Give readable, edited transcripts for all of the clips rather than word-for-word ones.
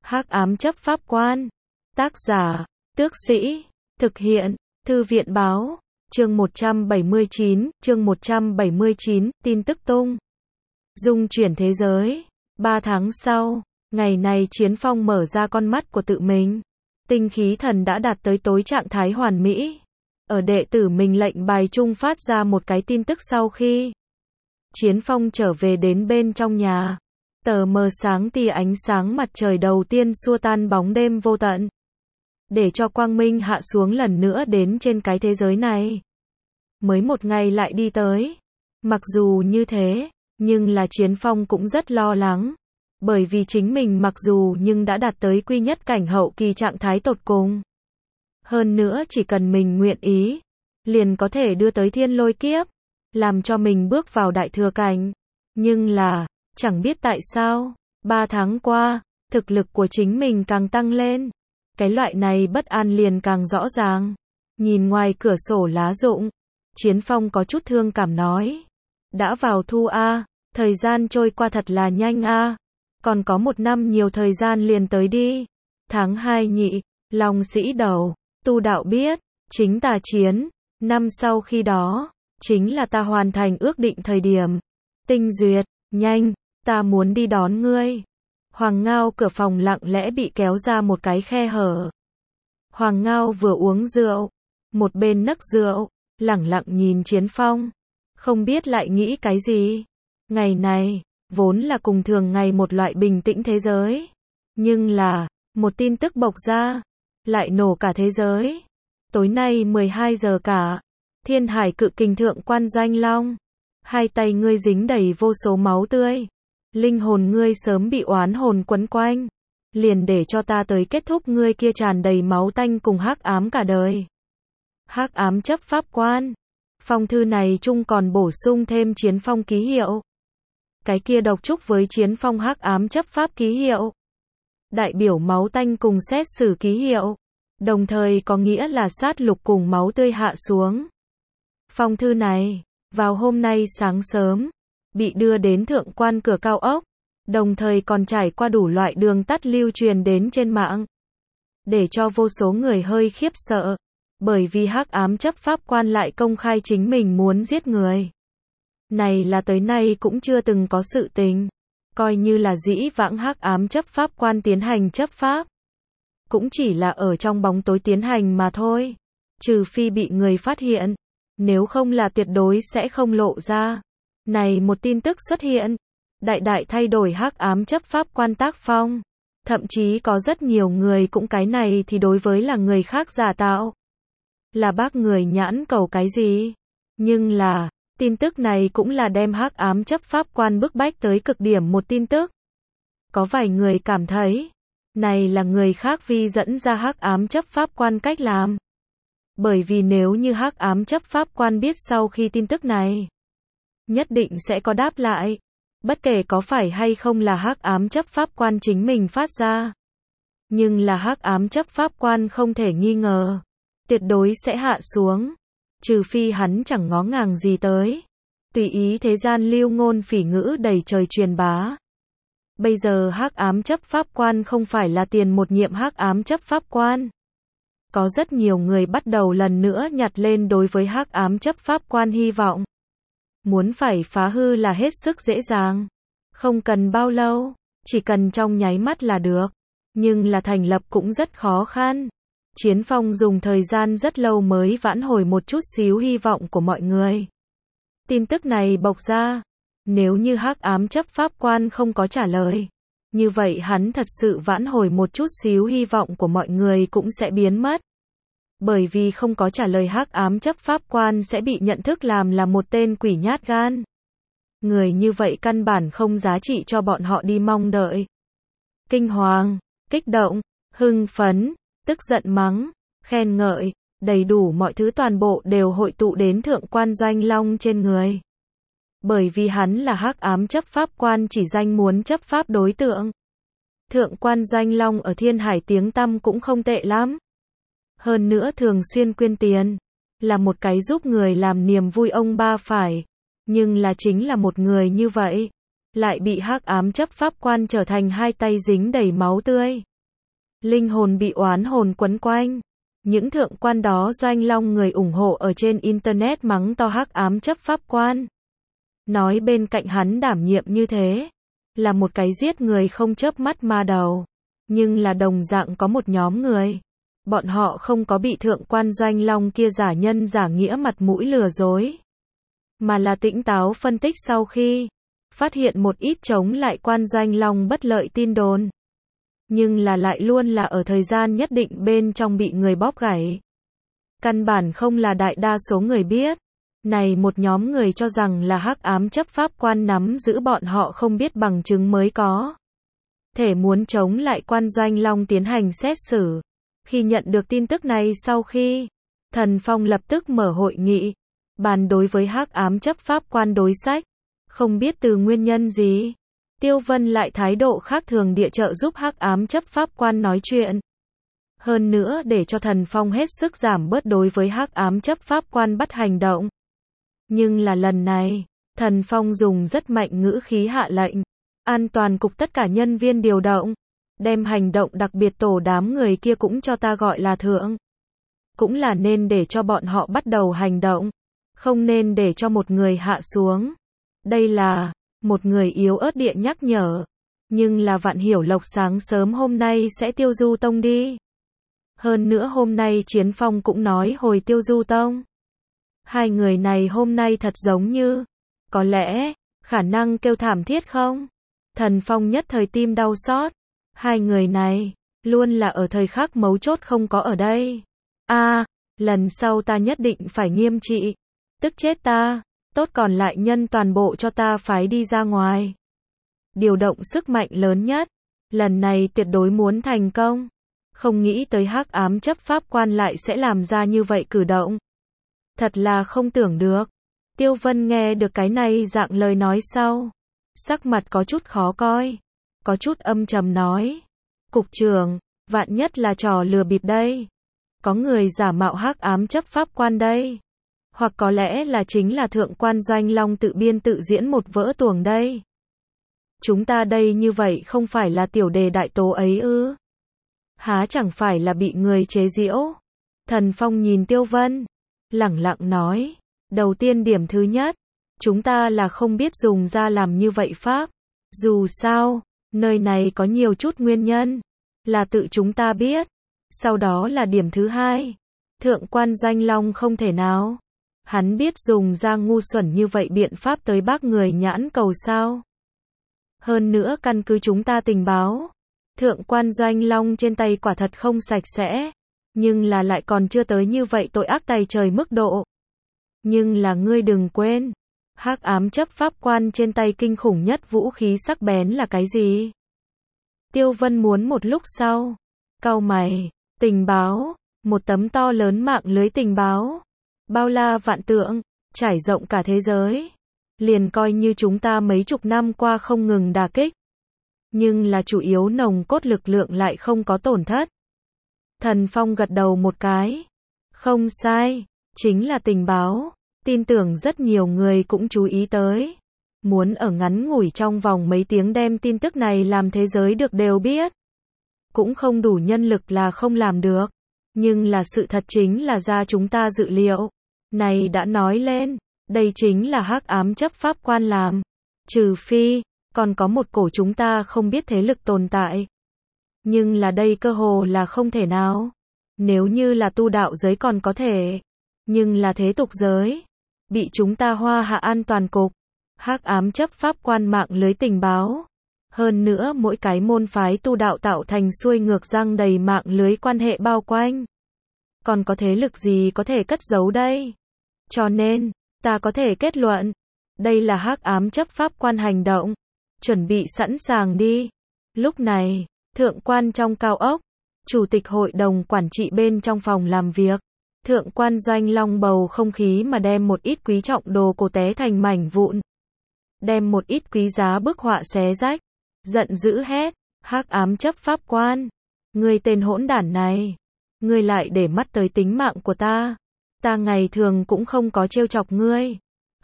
Hắc ám chấp pháp quan. Tác giả, Tước Sĩ. Thực hiện, Thư viện báo. Chương 179, tin tức tung. Dung chuyển thế giới. 3 tháng sau, ngày này Chiến Phong mở ra con mắt của tự mình. Tinh khí thần đã đạt tới tối trạng thái hoàn mỹ. Ở đệ tử mình lệnh bài trung phát ra một cái tin tức sau khi Chiến Phong trở về đến bên trong nhà. Tờ mờ sáng tia ánh sáng mặt trời đầu tiên xua tan bóng đêm vô tận. Để cho quang minh hạ xuống lần nữa đến trên cái thế giới này. Mới một ngày lại đi tới. Mặc dù như thế, nhưng là Chiến Phong cũng rất lo lắng. Bởi vì chính mình mặc dù nhưng đã đạt tới quy nhất cảnh hậu kỳ trạng thái tột cùng. Hơn nữa chỉ cần mình nguyện ý, liền có thể đưa tới thiên lôi kiếp, làm cho mình bước vào đại thừa cảnh. Nhưng là, chẳng biết tại sao, 3 tháng qua, thực lực của chính mình càng tăng lên. Cái loại này bất an liền càng rõ ràng. Nhìn ngoài cửa sổ lá rụng, Chiến Phong có chút thương cảm nói. Đã vào thu a, thời gian trôi qua thật là nhanh a. Còn có 1 năm nhiều thời gian liền tới đi. Tháng 2 nhị, Long Sĩ đầu, tu đạo biết, chính tà chiến. Năm sau khi đó, chính là ta hoàn thành ước định thời điểm. Tinh duyệt, nhanh, ta muốn đi đón ngươi. Hoàng Ngao cửa phòng lặng lẽ bị kéo ra một cái khe hở. Hoàng Ngao vừa uống rượu, một bên nấc rượu, lẳng lặng nhìn Chiến Phong. Không biết lại nghĩ cái gì. Ngày này, vốn là cùng thường ngày một loại bình tĩnh thế giới. Nhưng là, một tin tức bộc ra, lại nổ cả thế giới. Tối nay 12 giờ cả, Thiên Hải Cự Kình Thượng Quan Doanh Long. Hai tay ngươi dính đầy vô số máu tươi. Linh hồn ngươi sớm bị oán hồn quấn quanh. Liền để cho ta tới kết thúc ngươi kia tràn đầy máu tanh cùng hắc ám cả đời. Hắc ám chấp pháp quan. Phong thư này chung còn bổ sung thêm Chiến Phong ký hiệu. Cái kia độc trúc với Chiến Phong hắc ám chấp pháp ký hiệu. Đại biểu máu tanh cùng xét xử ký hiệu. Đồng thời có nghĩa là sát lục cùng máu tươi hạ xuống. Phong thư này, vào hôm nay sáng sớm, bị đưa đến thượng quan cửa cao ốc, đồng thời còn trải qua đủ loại đường tắt lưu truyền đến trên mạng. Để cho vô số người hơi khiếp sợ, bởi vì hắc ám chấp pháp quan lại công khai chính mình muốn giết người. Này là tới nay cũng chưa từng có sự tình, coi như là dĩ vãng hắc ám chấp pháp quan tiến hành chấp pháp. Cũng chỉ là ở trong bóng tối tiến hành mà thôi, trừ phi bị người phát hiện, nếu không là tuyệt đối sẽ không lộ ra. Này một tin tức xuất hiện, đại đại thay đổi hắc ám chấp pháp quan tác phong. Thậm chí có rất nhiều người cũng cái này thì đối với là người khác giả tạo. Là bác người nhãn cầu cái gì? Nhưng là, tin tức này cũng là đem hắc ám chấp pháp quan bức bách tới cực điểm một tin tức. Có vài người cảm thấy, này là người khác vi dẫn ra hắc ám chấp pháp quan cách làm. Bởi vì nếu như hắc ám chấp pháp quan biết sau khi tin tức này, nhất định sẽ có đáp lại. Bất kể có phải hay không là hắc ám chấp pháp quan chính mình phát ra. Nhưng là hắc ám chấp pháp quan không thể nghi ngờ. Tuyệt đối sẽ hạ xuống. Trừ phi hắn chẳng ngó ngàng gì tới. Tùy ý thế gian lưu ngôn phỉ ngữ đầy trời truyền bá. Bây giờ hắc ám chấp pháp quan không phải là tiền một nhiệm hắc ám chấp pháp quan. Có rất nhiều người bắt đầu lần nữa nhặt lên đối với hắc ám chấp pháp quan hy vọng. Muốn phải phá hư là hết sức dễ dàng. Không cần bao lâu, chỉ cần trong nháy mắt là được. Nhưng là thành lập cũng rất khó khăn. Chiến Phong dùng thời gian rất lâu mới vãn hồi một chút xíu hy vọng của mọi người. Tin tức này bộc ra. Nếu như hắc ám chấp pháp quan không có trả lời, như vậy hắn thật sự vãn hồi một chút xíu hy vọng của mọi người cũng sẽ biến mất. Bởi vì không có trả lời hắc ám chấp pháp quan sẽ bị nhận thức làm là một tên quỷ nhát gan. Người như vậy căn bản không giá trị cho bọn họ đi mong đợi. Kinh hoàng, kích động, hưng phấn, tức giận mắng, khen ngợi, đầy đủ mọi thứ toàn bộ đều hội tụ đến thượng quan Doanh Long trên người. Bởi vì hắn là hắc ám chấp pháp quan chỉ danh muốn chấp pháp đối tượng. Thượng quan Doanh Long ở Thiên Hải tiếng tăm cũng không tệ lắm. Hơn nữa thường xuyên quyên tiền. Là một cái giúp người làm niềm vui ông ba phải. Nhưng là chính là một người như vậy. Lại bị hắc ám chấp pháp quan trở thành hai tay dính đầy máu tươi. linh hồn bị oán hồn quấn quanh. Những thượng quan đó Doanh Long người ủng hộ ở trên internet mắng to hắc ám chấp pháp quan. Nói bên cạnh hắn đảm nhiệm như thế, là một cái giết người không chớp mắt ma đầu. Nhưng là đồng dạng có một nhóm người. Bọn họ không có bị thượng quan Doanh Long kia giả nhân giả nghĩa mặt mũi lừa dối. Mà là tĩnh táo phân tích sau khi phát hiện một ít chống lại quan Doanh Long bất lợi tin đồn. Nhưng là lại luôn là ở thời gian nhất định bên trong bị người bóp gãy. Căn bản không là đại đa số người biết. Này một nhóm người cho rằng là hắc ám chấp pháp quan nắm giữ bọn họ không biết bằng chứng mới có thể muốn chống lại quan Doanh Long tiến hành xét xử. Khi nhận được tin tức này sau khi, Thần Phong lập tức mở hội nghị, bàn đối với hắc ám chấp pháp quan đối sách. Không biết từ nguyên nhân gì, Tiêu Vân lại thái độ khác thường địa trợ giúp hắc ám chấp pháp quan nói chuyện. Hơn nữa để cho Thần Phong hết sức giảm bớt đối với hắc ám chấp pháp quan bắt hành động. Nhưng là lần này, Thần Phong dùng rất mạnh ngữ khí hạ lệnh, an toàn cục tất cả nhân viên điều động, đem hành động đặc biệt tổ đám người kia cũng cho ta gọi là thượng. Cũng là nên để cho bọn họ bắt đầu hành động, không nên để cho một người hạ xuống. Đây là một người yếu ớt địa nhắc nhở, nhưng là Vạn Hiểu Lộc sáng sớm hôm nay sẽ Tiêu Du Tông đi. Hơn nữa hôm nay Chiến Phong cũng nói hồi Tiêu Du Tông. Hai người này hôm nay thật giống như, có lẽ, khả năng kêu thảm thiết không? Thần Phong nhất thời tim đau xót. Hai người này, luôn là ở thời khắc mấu chốt không có ở đây. Lần sau ta nhất định phải nghiêm trị. Tức chết ta, tốt còn lại nhân toàn bộ cho ta phái đi ra ngoài. Điều động sức mạnh lớn nhất, lần này tuyệt đối muốn thành công. Không nghĩ tới hắc ám chấp pháp quan lại sẽ làm ra như vậy cử động. Thật là không tưởng được. Tiêu Vân nghe được cái này dạng lời nói sau, sắc mặt có chút khó coi, có chút âm trầm nói. Cục trưởng, vạn nhất là trò lừa bịp đây. Có người giả mạo hắc ám chấp pháp quan đây. Hoặc có lẽ là chính là thượng quan Doanh Long tự biên tự diễn một vỡ tuồng đây. Chúng ta đây như vậy không phải là tiểu đề đại tố ấy ư? Há chẳng phải là bị người chế giễu? Thần Phong nhìn Tiêu Vân, lẳng lặng nói. Đầu tiên điểm thứ nhất, chúng ta là không biết dùng ra làm như vậy pháp. Dù sao, nơi này có nhiều chút nguyên nhân, là tự chúng ta biết. Sau đó là điểm thứ hai, thượng quan Doanh Long không thể nào. Hắn biết dùng ra ngu xuẩn như vậy biện pháp tới bác người nhãn cầu sao. Hơn nữa căn cứ chúng ta tình báo, thượng quan Doanh Long trên tay quả thật không sạch sẽ, nhưng là lại còn chưa tới như vậy tội ác tày trời mức độ. Nhưng là ngươi đừng quên, hắc ám chấp pháp quan trên tay kinh khủng nhất vũ khí sắc bén là cái gì? Tiêu Vân muốn một lúc sau, cau mày, tình báo, một tấm to lớn mạng lưới tình báo, bao la vạn tượng, trải rộng cả thế giới. Liền coi như chúng ta mấy chục năm qua không ngừng đả kích, nhưng là chủ yếu nòng cốt lực lượng lại không có tổn thất. Thần Phong gật đầu một cái. Không sai, chính là tình báo. Tin tưởng rất nhiều người cũng chú ý tới. Muốn ở ngắn ngủi trong vòng mấy tiếng đem tin tức này làm thế giới được đều biết. Cũng không đủ nhân lực là không làm được. Nhưng là sự thật chính là ra chúng ta dự liệu. Này đã nói lên, đây chính là hắc ám chấp pháp quan làm. Trừ phi, còn có một cổ chúng ta không biết thế lực tồn tại. Nhưng là đây cơ hồ là không thể nào. Nếu như là tu đạo giới còn có thể. Nhưng là thế tục giới. Bị chúng ta hoa hạ an toàn cục. Hắc ám chấp pháp quan mạng lưới tình báo. Hơn nữa mỗi cái môn phái tu đạo tạo thành xuôi ngược răng đầy mạng lưới quan hệ bao quanh. Còn có thế lực gì có thể cất giấu đây? Cho nên, ta có thể kết luận. Đây là hắc ám chấp pháp quan hành động. Chuẩn bị sẵn sàng đi. Lúc này, thượng quan trong cao ốc, chủ tịch hội đồng quản trị bên trong phòng làm việc. Thượng quan Doanh Long bầu không khí mà đem một ít quý trọng đồ cổ té thành mảnh vụn. Đem một ít quý giá bức họa xé rách. Giận dữ hét, hắc ám chấp pháp quan. Ngươi tên hỗn đản này. Ngươi lại để mắt tới tính mạng của ta. Ta ngày thường cũng không có trêu chọc ngươi.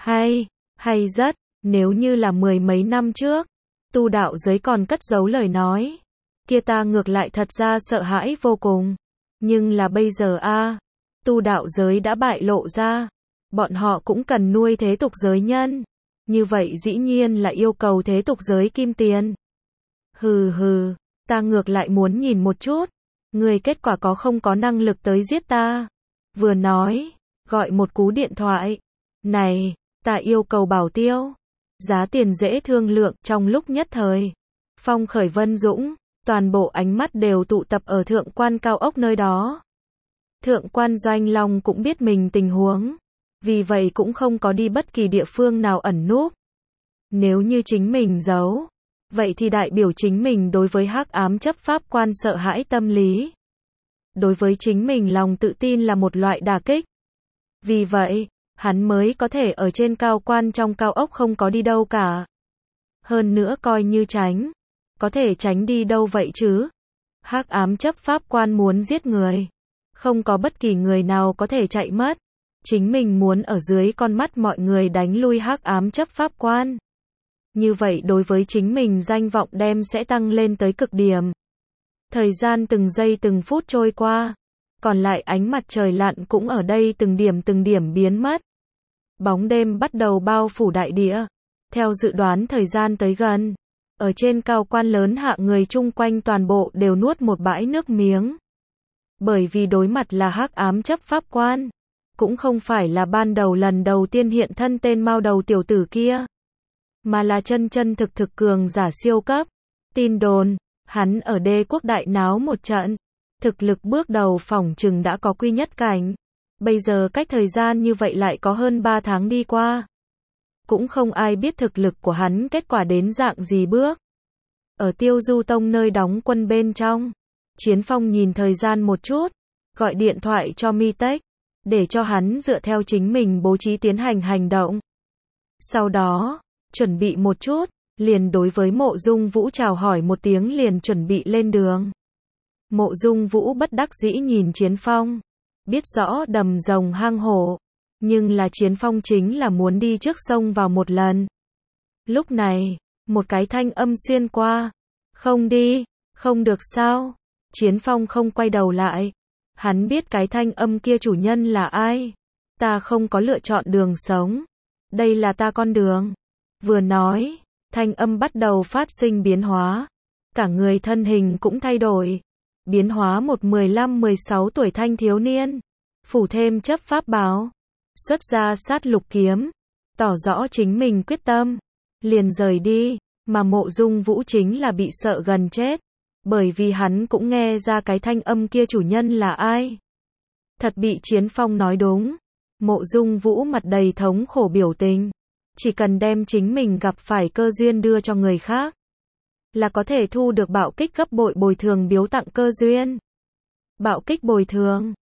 Hay rất, nếu như là mười mấy năm trước, tu đạo giới còn cất giấu lời nói. kia ta ngược lại thật ra sợ hãi vô cùng. Nhưng là bây giờ tu đạo giới đã bại lộ ra, bọn họ cũng cần nuôi thế tục giới nhân. Như vậy dĩ nhiên là yêu cầu thế tục giới kim tiền. Hừ hừ, ta ngược lại muốn nhìn một chút, người kết quả có không có năng lực tới giết ta. Vừa nói, gọi một cú điện thoại. Này, ta yêu cầu bảo tiêu. Giá tiền dễ thương lượng. Trong lúc nhất thời, Phong Khởi Vân Dũng, toàn bộ ánh mắt đều tụ tập ở thượng quan cao ốc nơi đó. Thượng quan Doanh Long cũng biết mình tình huống, vì vậy cũng không có đi bất kỳ địa phương nào ẩn núp. Nếu như chính mình giấu, vậy thì đại biểu chính mình đối với hắc ám chấp pháp quan sợ hãi tâm lý. Đối với chính mình lòng tự tin là một loại đả kích. Vì vậy, hắn mới có thể ở trên cao quan trong cao ốc không có đi đâu cả. Hơn nữa coi như tránh, có thể tránh đi đâu vậy chứ? Hắc ám chấp pháp quan muốn giết người, không có bất kỳ người nào có thể chạy mất. Chính mình muốn ở dưới con mắt mọi người đánh lui hắc ám chấp pháp quan. Như vậy đối với chính mình danh vọng đem sẽ tăng lên tới cực điểm. Thời gian từng giây từng phút trôi qua, còn lại ánh mặt trời lặn cũng ở đây từng điểm biến mất. Bóng đêm bắt đầu bao phủ đại địa. Theo dự đoán thời gian tới gần, ở trên cao quan lớn hạ người chung quanh toàn bộ đều nuốt một bãi nước miếng. Bởi vì đối mặt là hắc ám chấp pháp quan, cũng không phải là ban đầu lần đầu tiên hiện thân tên mao đầu tiểu tử kia, mà là chân thực cường giả siêu cấp. Tin đồn, hắn ở Đế quốc đại náo một trận, thực lực bước đầu phỏng chừng đã có quy nhất cảnh. Bây giờ cách thời gian như vậy lại có hơn 3 tháng đi qua. Cũng không ai biết thực lực của hắn kết quả đến dạng gì bước. Ở Tiêu Du Tông nơi đóng quân bên trong, Chiến Phong nhìn thời gian một chút, gọi điện thoại cho Mi Tech, để cho hắn dựa theo chính mình bố trí tiến hành hành động. Sau đó, chuẩn bị một chút, liền đối với Mộ Dung Vũ chào hỏi một tiếng liền chuẩn bị lên đường. Mộ Dung Vũ bất đắc dĩ nhìn Chiến Phong, biết rõ đầm rồng hang hổ, nhưng là Chiến Phong chính là muốn đi trước sông vào một lần. Lúc này, một cái thanh âm xuyên qua, không đi, không được sao? Chiến Phong không quay đầu lại, hắn biết cái thanh âm kia chủ nhân là ai. Ta không có lựa chọn đường sống, đây là ta con đường. Vừa nói, thanh âm bắt đầu phát sinh biến hóa, cả người thân hình cũng thay đổi, biến hóa một 15-16 tuổi thanh thiếu niên, phủ thêm chấp pháp bào, xuất ra sát lục kiếm, tỏ rõ chính mình quyết tâm, liền rời đi, mà Mộ Dung Vũ chính là bị sợ gần chết, bởi vì hắn cũng nghe ra cái thanh âm kia chủ nhân là ai. Thật bị Chiến Phong nói đúng, Mộ Dung Vũ mặt đầy thống khổ biểu tình, chỉ cần đem chính mình gặp phải cơ duyên đưa cho người khác, là có thể thu được bạo kích gấp bội bồi thường biếu tặng cơ duyên. Bạo kích bồi thường,